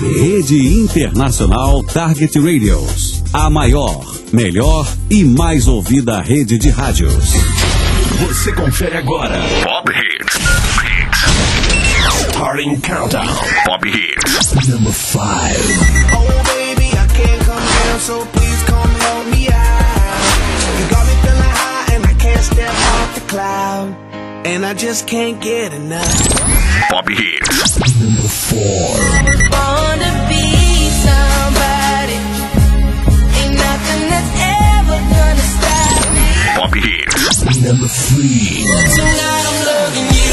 Rede Internacional Target Radios. A maior, melhor e mais ouvida rede de rádios. Você confere agora. Pop Hits. Starting Countdown. Pop Hits. Number 5. Oh baby, I can't come down, so please come help me out. You got me feeling high and I can't step off the cloud. And I just can't get enough. Pop Hits. Number 4. I was born to be somebody. Ain't nothing that's ever gonna stop me. Pop Hits. Number 3. Tonight I'm loving you.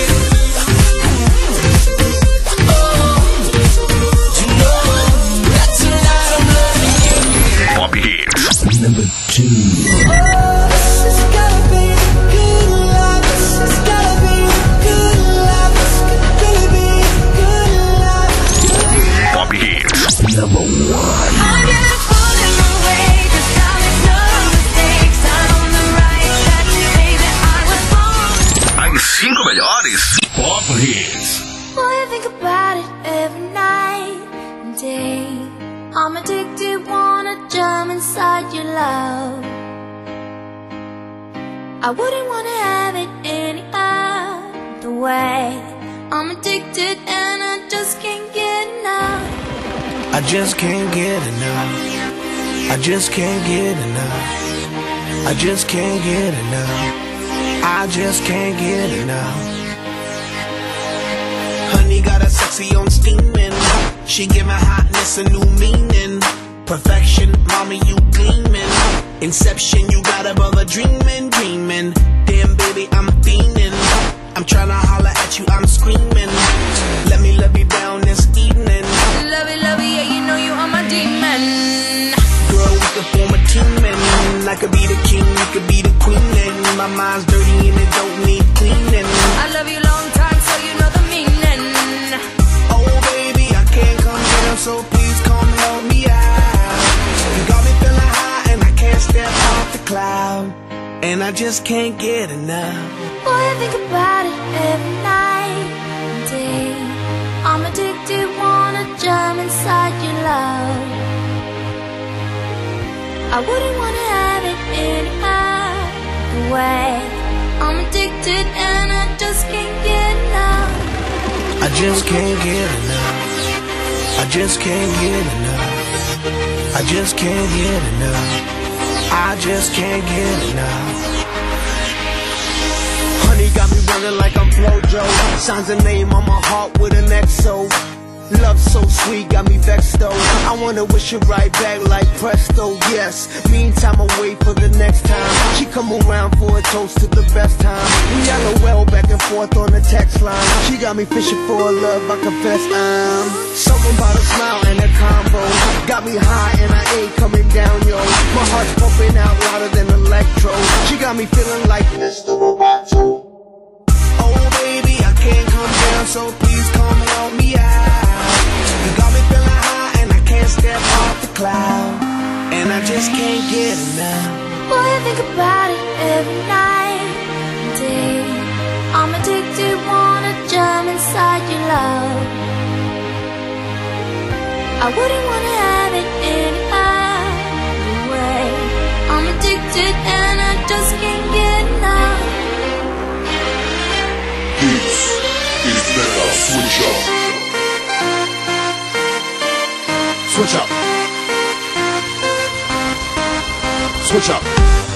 Oh, you know that tonight I'm loving you. Pop Hits. Number 2. Oh, this has gotta be good love. This has gotta be good love. This could be good love. Pop Hits. Number 1. I'm getting pulled in my way, 'cause I make no mistakes. I'm on the right track, baby. I was born. As 5 melhores. Pop Hits. Boy, I think about it every night and day. I'm addicted, wanna jump inside your love. I wouldn't wanna have it any other way. I'm addicted and I just can't get enough. I just can't get enough. I just can't get enough. I just can't get enough. I just can't get enough. Honey got a sexy on steaming. She give my hotness a new meaning. Perfection, mommy, you gleaming. Inception, you got a brother dreaming, dreaming. Damn, baby, I'm fiending. I'm tryna holler at you, I'm screaming. Let me love you down this evening. Love it, yeah, you know you are my demon. Girl, we could form a team and I could be the king, you could be the queen. And my mind's dirty and it don't need cleaning. I love you long time, so you know the meaning. Oh baby, I can't come down, so please come help me out. You got me feeling high and I can't step off the cloud. And I just can't get enough. Boy, I think about it every night and day. I'm addicted, wanna jump inside your love. I wouldn't wanna have it any other way. I'm addicted and I just can't get enough. I just can't get enough. I just can't get enough. I just can't get enough. I just can't get enough. Honey got me running like I'm Flojo. Signs a name on my heart with an XO. Love so sweet, got me vexed though. I wanna wish it right back like presto, yes. Meantime, I wait for the next time. She come around for a toast to the best time. We LOL back and forth on the text line. She got me fishing for a love, I confess I'm something about a smile and a combo. Got me high and I ain't coming down, yo. My heart's pumping out louder than electro. She got me feeling like Mr. Roboto. Oh baby, I can't come down, so please come help me out. You got me feeling high and I can't step off the cloud. And I just can't get enough. Boy, I think about it every night and day. I'm addicted, wanna jump inside your love. I wouldn't wanna have it any other way. I'm addicted and I just can't get enough. This is better. Switch up. Switch up. Switch up.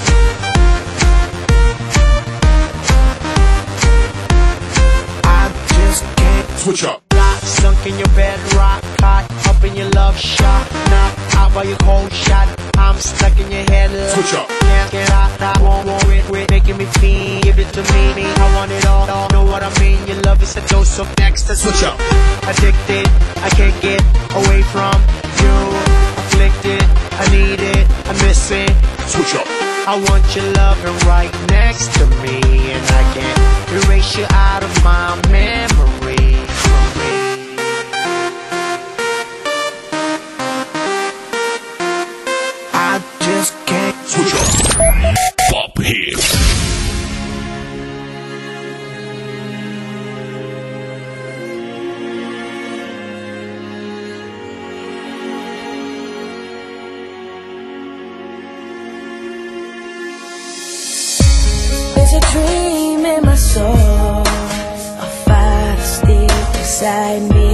I just can't Switch up. Sunk in your bed, rock hot, up in your love shot, knocked out by your cold shot. I'm stuck in your head. Switch up. Can't get out, I won't quit, making me feel. Give it to me, I want it all. Know what I mean? Your love is a dose of ecstasy. Switch up. Addicted, I can't get away from you. Afflicted, I need it, I miss it. Switch up. I want your loving right next to me, and I can't erase you out of my memory. I just can't Switch up. Pop Hits. There's a dream in my soul, a fire still inside me.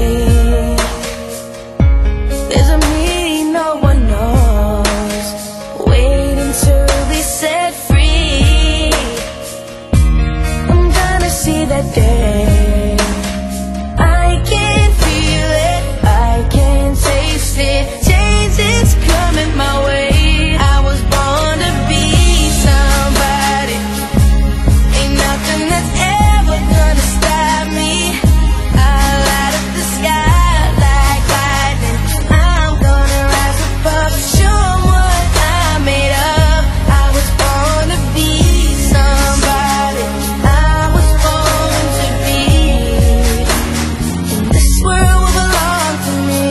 There's a me no one knows, waiting to be set free. I'm gonna see that day. I can feel it, I can taste it. Change is coming my way. I was born to be somebody. Ain't nothing that's ever gonna stop me. I light up the sky like lightning. I'm gonna rise above, show 'em what I'm made of. I was born to be somebody. I was born to be. And this world will belong to me.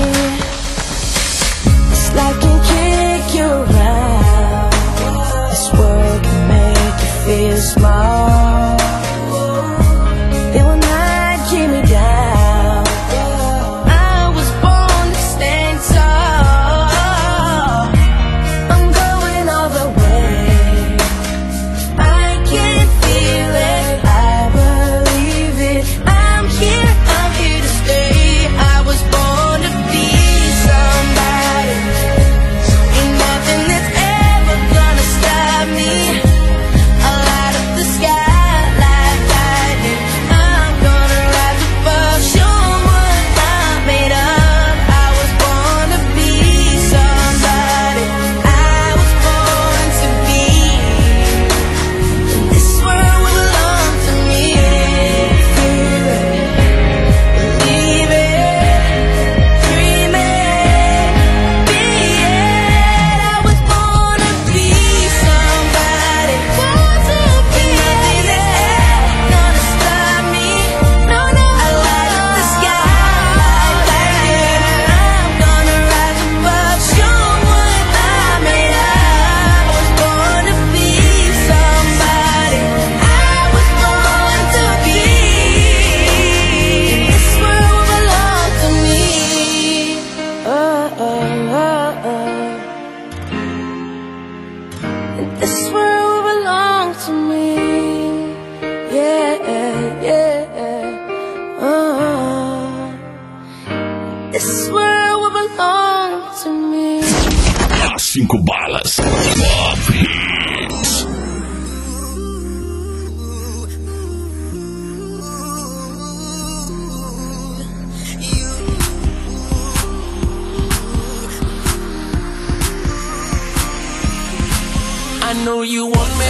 This life can kick you around. This world can make you feel small. They will not keep me down. I was born to stand tall. I'm going all the way. I can feel it, I believe it. I'm here to stay. I was born to be somebody. Ain't nothing that's ever gonna stop me. I light up the sky like lightning. I'm gonna rise above, show 'em what I'm made of. I was born to be somebody. I was born to be. And this world will belong to me. Feel it, believe it, dream it, be it. I was born to be somebody. Born to be. Nothing that's ever gonna stop me. No, no. I light up the sky like lightning. I'm gonna rise above, show 'em what I'm made of. I was born to be somebody. I was born to be. This world will belong to me. This world will belong to me. Yeah, yeah. This world will belong to me. 5 balas. Pop Hits. I know you want me.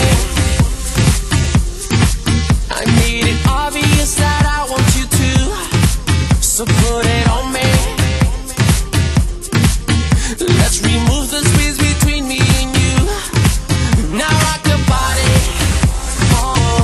I made it obvious that I want you to. So put it on me. Let's remove the space between me and you. Now rock your body. Oh,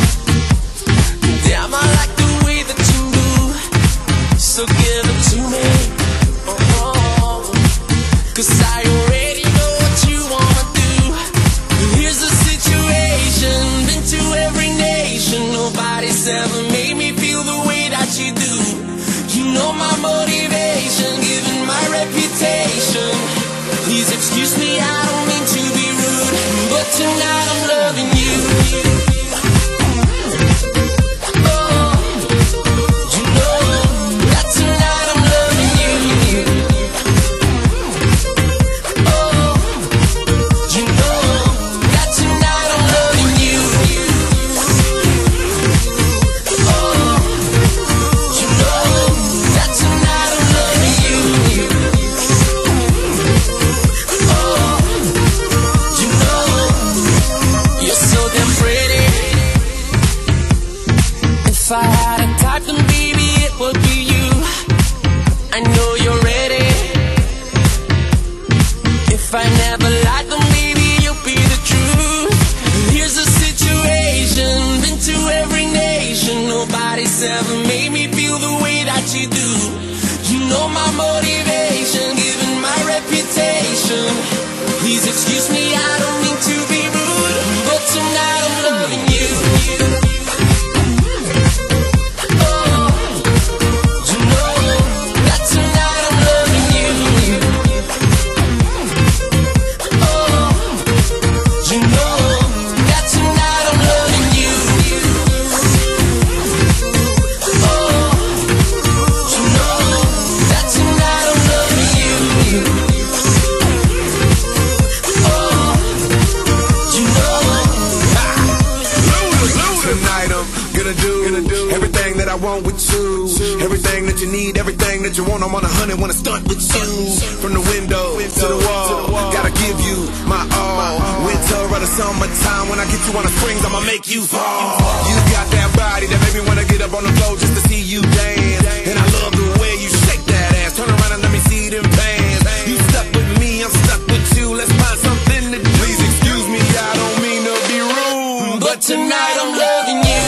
damn, I like the way that you move. So give it to me. Oh, 'cause I already know what you wanna do. Here's the situation, been to every nation. Nobody's ever made me feel the way that you do. You know my motivation, given my reputation. Please excuse me, I don't mean to be rude, but tonight I'm loving you. Oh, you know that tonight I'm loving you. Oh, you know that tonight I'm loving you. Oh, you know that tonight I'm loving you. Oh, you know you're so damn pretty. If I had a type, then baby it would be you. I know you're ready. If I never lied, then maybe you'll be the truth. Here's the situation, been to every nation. Nobody's ever made me feel the way that you do. You know my motivation, given my reputation. Please excuse me, I don't mean to be rude, but tonight I'm loving you. Oh, you know that tonight I'm loving you. Oh, you know that tonight I'm loving you. I want with you. Everything that you need, everything that you want, I'm on 100, wanna stunt with you. From the window to the wall, gotta give you my all. Winter or the summertime, when I get you on the springs, I'ma make you fall. You got that body that make me wanna get up on the floor just to see you dance. And I love the way you shake that ass. Turn around and let me see them pants. You stuck with me, I'm stuck with you. Let's find something to do. Please excuse me, I don't mean to be rude, but tonight I'm loving you.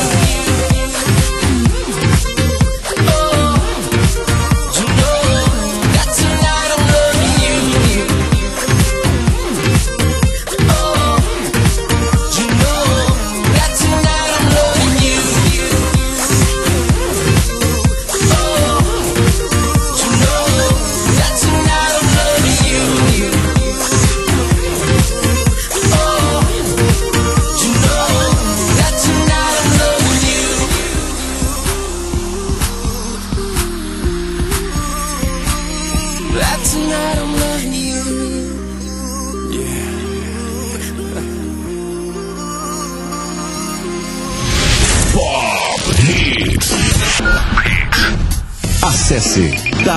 Acesse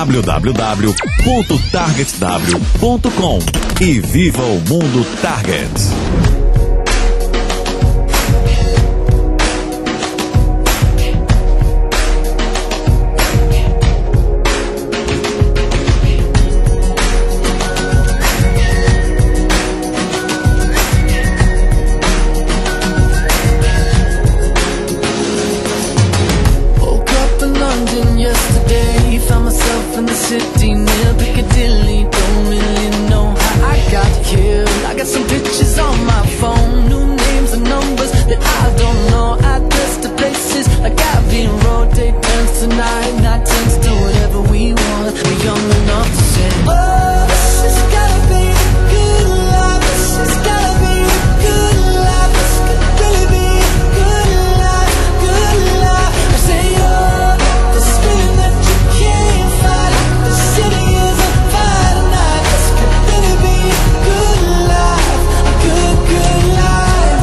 www.targetw.com e viva o mundo Target. City near Piccadilly, don't really know how I got here. I got some pictures on my phone, new names and numbers that I don't know. Address to places like Abbey Road, take turns tonight, night turns to whatever we want. We're young enough to say, oh, this has gotta be a good life. This has gotta be a good life. This could really be a good life, good life. I say, oh, this feeling that you can't fight. The city is on fire tonight. This could really be a good life, a good, good life.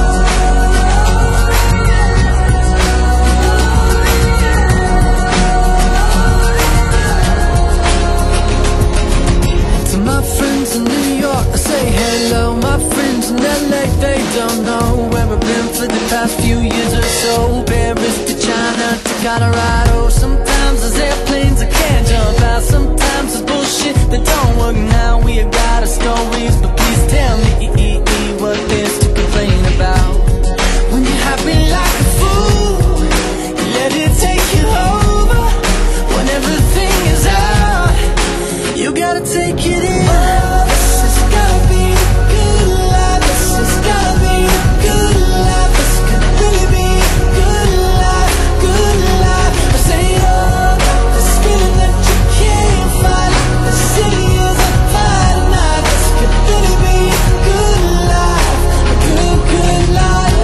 To my friends in New York, I say hello. My friends in LA, they don't know where I've been for the past few years or so. Paris to China to Colorado. Sometimes there's airplanes I can't jump out. Sometimes there's bullshit that don't work now. We have got our stories, but please tell me what there's to complain about. When you're happy like a fool, you let it take you over. When everything is out, you gotta take it in. Oh, this has gotta be a good life. This has gotta be a good life. This could really be a good life, good life. I say, oh, this feeling that you can't fight. The city is on fire tonight. This could really be a good life, a good, good life.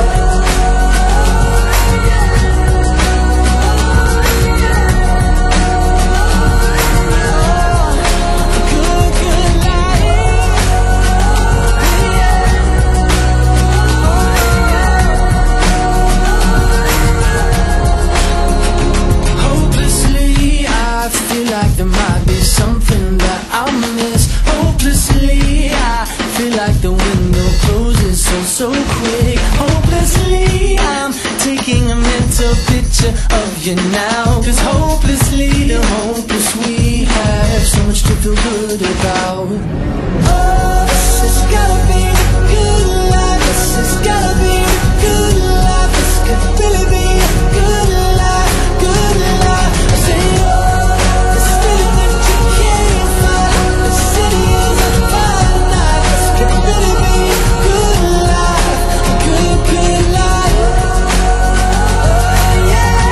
Hopelessly, I feel like there might be something that I'll miss. Hopelessly, I feel like the window closes so quick. Hopelessly, I'm taking a mental picture of you now. 'Cause hopelessly, the hopeless we have so much to feel good about. Oh, this has gotta be a good life. This has gotta be a good life. This could really be a good life, good life. I say, oh, this feeling that you can't fight. The city is on fire tonight. This could really be a good life, a good, good life. Oh, yeah.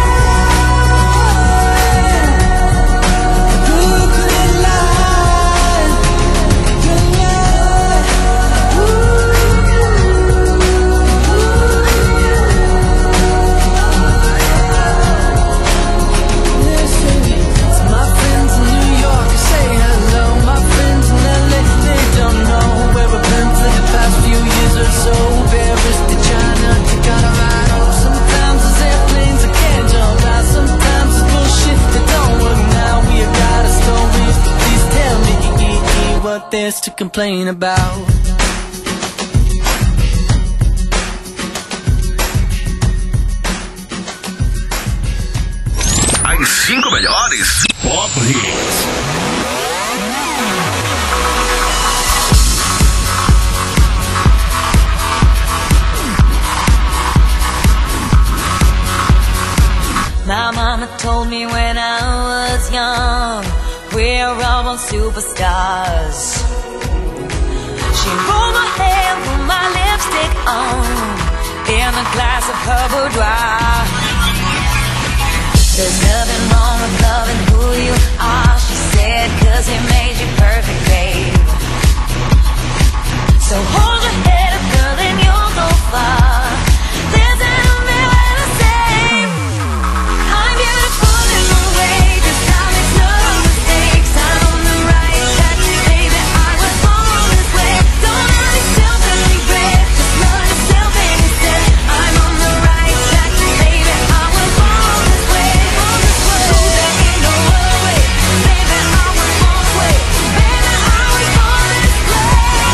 A good, good life, good life. Ooh. less to complain about. As 5 melhores Pop Hits. My mama told me when I was young, we're all born superstars. She rolled my hair, put my lipstick on, in a glass of her boudoir. There's nothing wrong with loving who you are, she said, 'cause he made you perfect, babe. So hold your head up, girl, and you'll go far. There's an way to say I'm beautiful in my way, 'cause I make no mistakes. I'm on the right track, baby, I was born this way. Don't hurt yourself and regret, just love yourself instead. I'm on the right track, baby, I was born this way. So there ain't no other way, baby, I was born this way. Baby, I was born this way.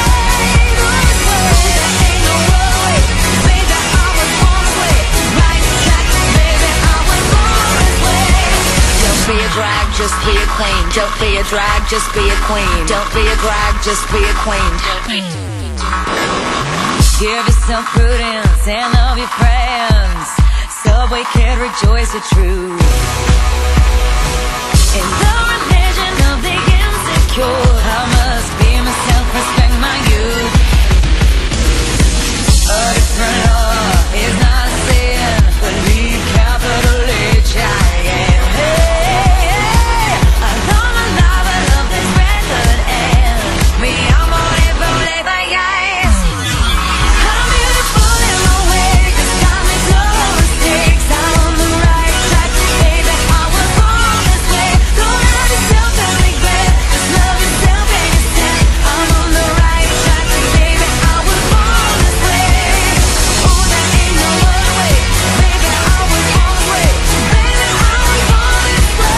There ain't no other way, baby, I was born this way. Right track, baby, I was born this way. Don't be a drag, just be a queen. Don't be a drag, just be a queen. Don't be a drag, just be a queen. Give yourself prudence and love your friends. Subway kid, rejoice the truth. In the religion of the insecure, I must be myself, respect my youth. A different law is not a sin, believe capital H-I-M. I love my life, I love this record, and me, I'm on it, baby, yes. I'm beautiful in my way, 'cause I make no mistakes. I'm on the right track, baby, I was born this way. Don't hurt yourself and regret, just love yourself instead. I'm on the right track, baby, I was born this way. Oh, there ain't no other way, baby, I was born this way. Baby, I was born this way.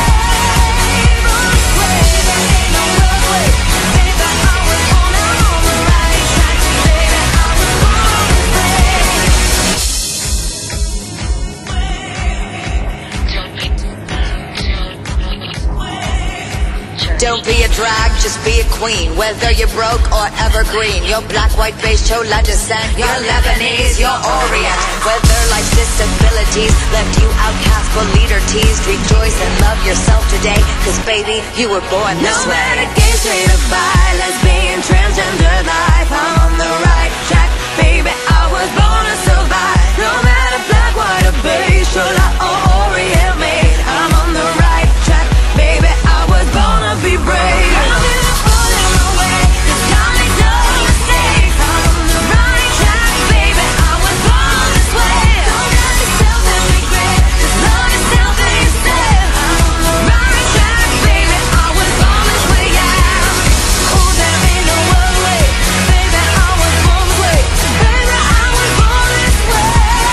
There ain't no other way, baby, I was born. I'm on the right track, baby, I was born this way. Don't be a drag, just be a queen. Whether you're broke or evergreen, you're black, white, beige, chola descent, you're Lebanese, you're Orient. Whether life's disabilities left you outcast but leader teased, rejoice and love yourself today, 'cause baby, you were born this way. No matter gay, straight or bi, lesbian, transgender life, I'm on the right track, baby, I was born to survive. No matter black, white or beige, chola or Orient made, I'm on the right track, baby, I was born to be brave. I'm beautiful in my way, 'cause I make no mistakes. I'm on the right track, baby, I was born this way. Don't hurt yourself and regret, just love yourself instead. I'm on the right track, baby, I was born this way, yeah. Oh, there ain't no other way, baby, I was born this way. Baby, I was born this way.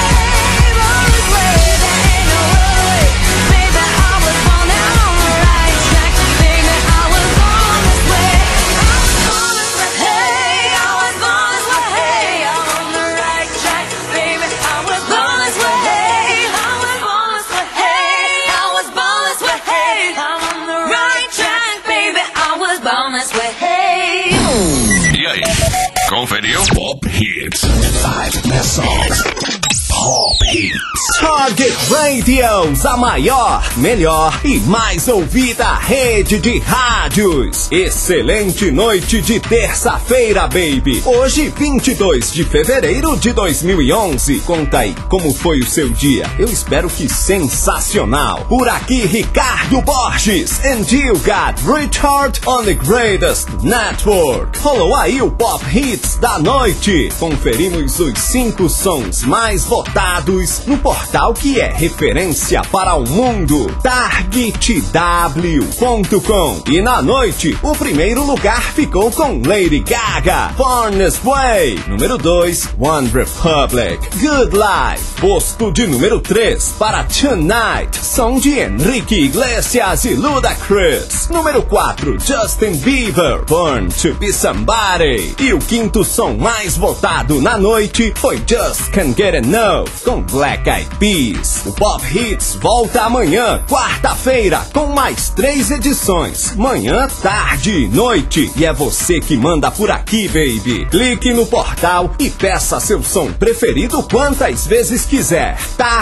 Born this way, there ain't no other way, baby, I was born. I'm on the right track, baby, I was born this way. I was born this way, hey, I was born this way, hey, I'm on the right track, baby, I was born this way, hey, I was born this way, hey, I was born this way, hey, I'm on the right track, baby, I was born this way, hey. E aí, conferiu? Pop Hits. 5 best songs. Pop Hits. Target Radios, a maior, melhor e mais ouvida rede de rádios. Excelente noite de terça-feira, baby. Hoje, 22 de fevereiro de 2011. Conta aí, como foi o seu dia? Eu espero que sensacional. Por aqui, Ricardo Borges. And you got Richard on the Greatest Network. Rolou aí o Pop Hits da noite. Conferimos os 5 sons mais votados no portal portal que é referência para o mundo, targetw.com. E na noite, o primeiro lugar ficou com Lady Gaga, Born This Way. Número 2, One Republic, Good Life. Posto de número 3 para Tonight, som de Enrique Iglesias e Ludacris. Número 4, Justin Bieber, Born to Be Somebody. E o quinto som mais votado na noite foi Just Can't Get Enough, com Black Eyed Peas. O Pop Hits volta amanhã, quarta-feira, com mais 3 edições, manhã, tarde e noite. E é você que manda por aqui, baby. Clique no portal e peça seu som preferido quantas vezes quiser.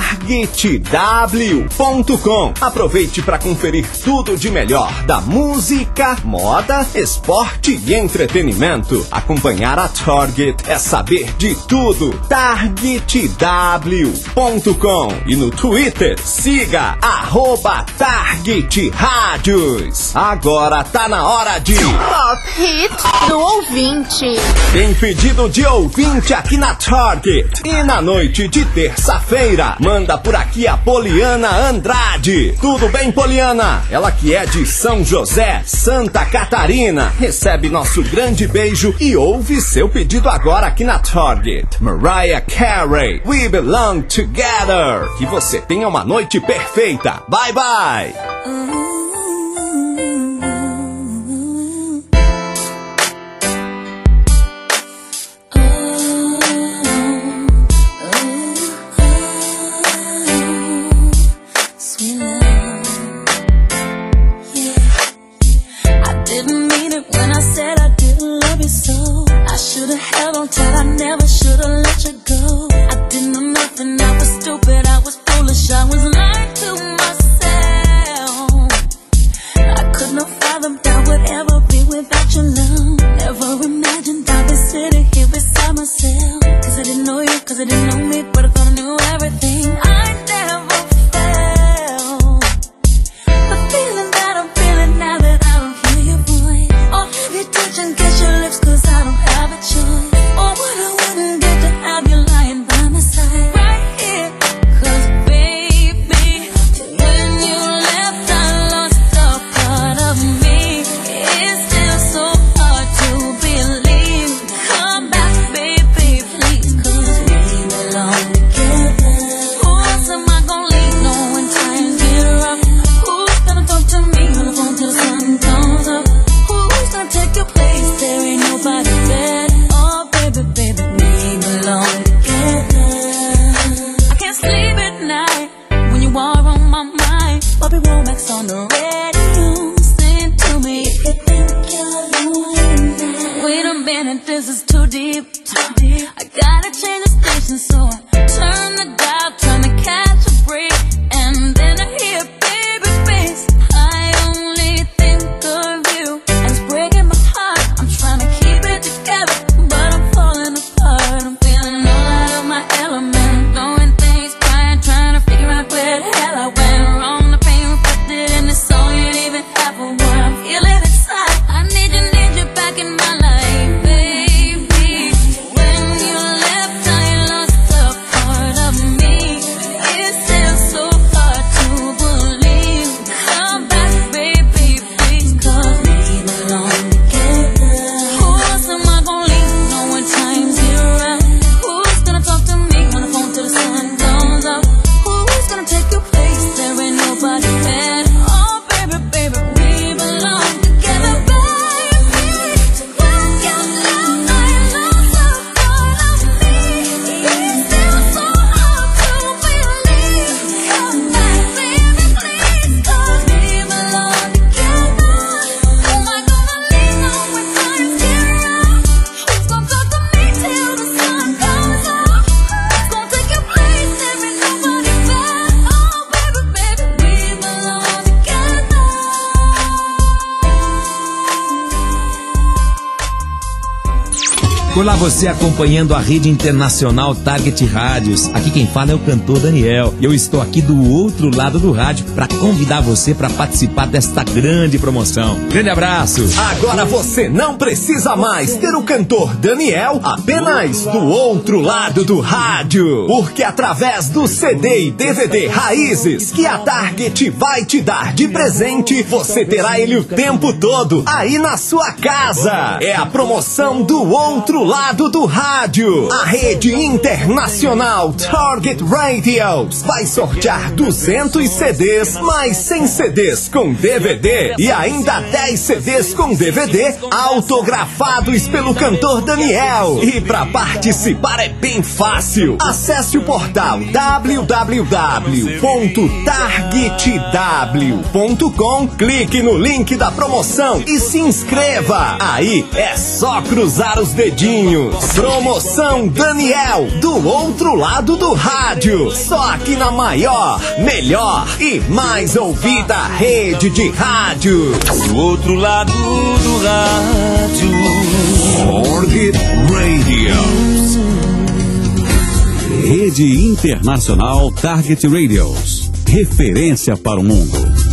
targetw.com. Aproveite para conferir tudo de melhor da música, moda, esporte e entretenimento. Acompanhar a Target é saber de tudo. targetw.com. E no Twitter, siga @TargetRádios. Agora tá na hora de Pop Hit do ouvinte. Tem pedido de ouvinte aqui na Target. E na noite de terça-feira, manda por aqui a Poliana Andrade. Tudo bem, Poliana? Ela que é de São José, Santa Catarina. Recebe nosso grande beijo e ouve seu pedido agora aqui na Target. Mariah Carey, We Belong Together. Que você tenha uma noite perfeita. Bye, bye. Back in my life, baby. Olá você acompanhando a rede internacional Target Rádios. Aqui quem fala é o cantor Daniel. Eu estou aqui do outro lado do rádio para convidar você para participar desta grande promoção. Grande abraço. Agora você não precisa mais ter o cantor Daniel apenas do outro lado do rádio. Porque através do CD e DVD Raízes que a Target vai te dar de presente, você terá ele o tempo todo aí na sua casa. É a promoção do outro lado do rádio. A rede internacional Target Radios vai sortear 200 CDs mais 100 CDs com DVD e ainda 10 CDs com DVD autografados pelo cantor Daniel. E para participar é bem fácil. Acesse o portal www.targetw.com, clique no link da promoção e se inscreva. Aí é só cruzar os dedinhos. Promoção Daniel, do outro lado do rádio. Só aqui na maior, melhor e mais ouvida rede de rádio. Do outro lado do rádio. Target Radios. Rede Internacional Target Radios. Referência para o mundo.